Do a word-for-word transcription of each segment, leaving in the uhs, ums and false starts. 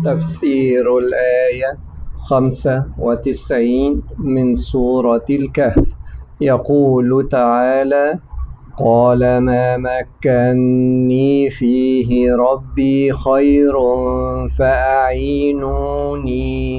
تفسير الآية خمسة وتسعين من سورة الكهف. يقول تعالى: قال ما مكني فيه ربي خير فأعينوني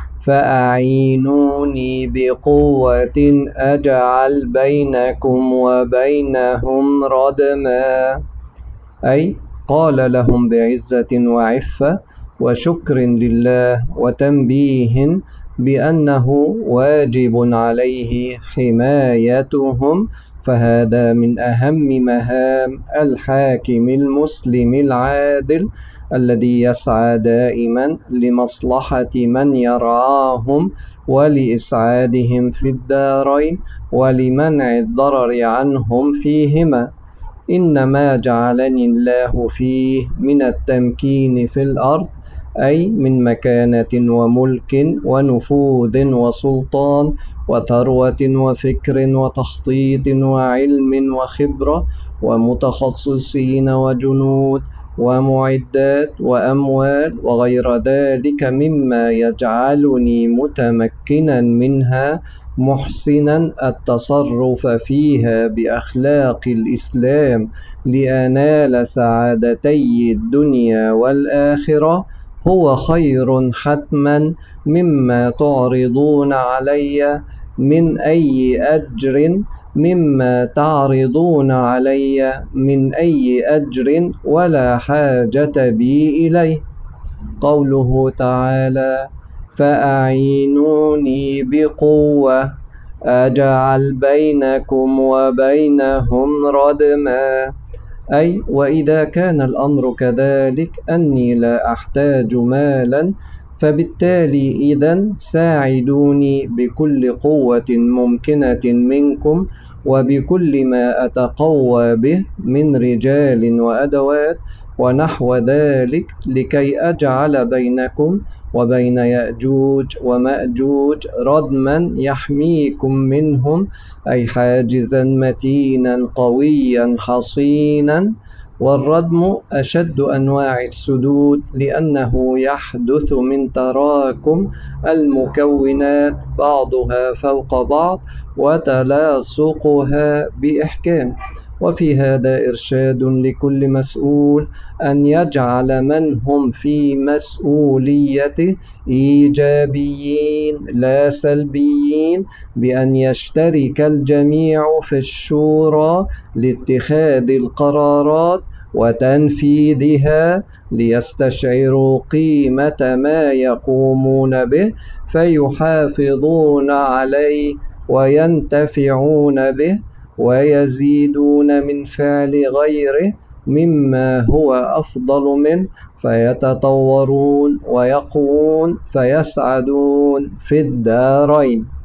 فأعينوني بقوة أجعل بينكم وبينهم ردما، أي قال لهم بعزة وعفة وشكر لله وتنبيه بأنه واجب عليه حمايتهم، فهذا من أهم مهام الحاكم المسلم العادل الذي يسعى دائما لمصلحة من يرعاهم ولإسعادهم في الدارين ولمنع الضرر عنهم فيهما. إنما جعلني الله فيه من التمكين في الأرض، أي من مكانة وملك ونفوذ وسلطان وثروة وفكر وتخطيط وعلم وخبرة ومتخصصين وجنود ومعدات وأموال وغير ذلك مما يجعلني متمكنا منها، محسنا التصرف فيها بأخلاق الإسلام لأنال سعادتي الدنيا والآخرة، هو خير حتما مما تعرضون علي من أي أجر مما تعرضون علي من أي أجر ولا حاجة بي إليه. قوله تعالى: فأعينوني بقوة أجعل بينكم وبينهم ردما، أي وإذا كان الأمر كذلك أني لا أحتاج مالا، فبالتالي إذن ساعدوني بكل قوة ممكنة منكم وبكل ما أتقوى به من رجال وأدوات ونحو ذلك، لكي أجعل بينكم وبين يأجوج ومأجوج ردما يحميكم منهم، أي حاجزا متينا قويا حصينا. والردم أشد أنواع السدود، لأنه يحدث من تراكم المكونات بعضها فوق بعض وتلاصقها بإحكام. وفي هذا إرشاد لكل مسؤول أن يجعل من هم في مسؤوليته إيجابيين لا سلبيين، بأن يشترك الجميع في الشورى لاتخاذ القرارات وتنفيذها، ليستشعروا قيمة ما يقومون به فيحافظون عليه وينتفعون به ويزيدون من فعل غيره مما هو أفضل منه، فيتطورون ويقوون فيسعدون في الدارين.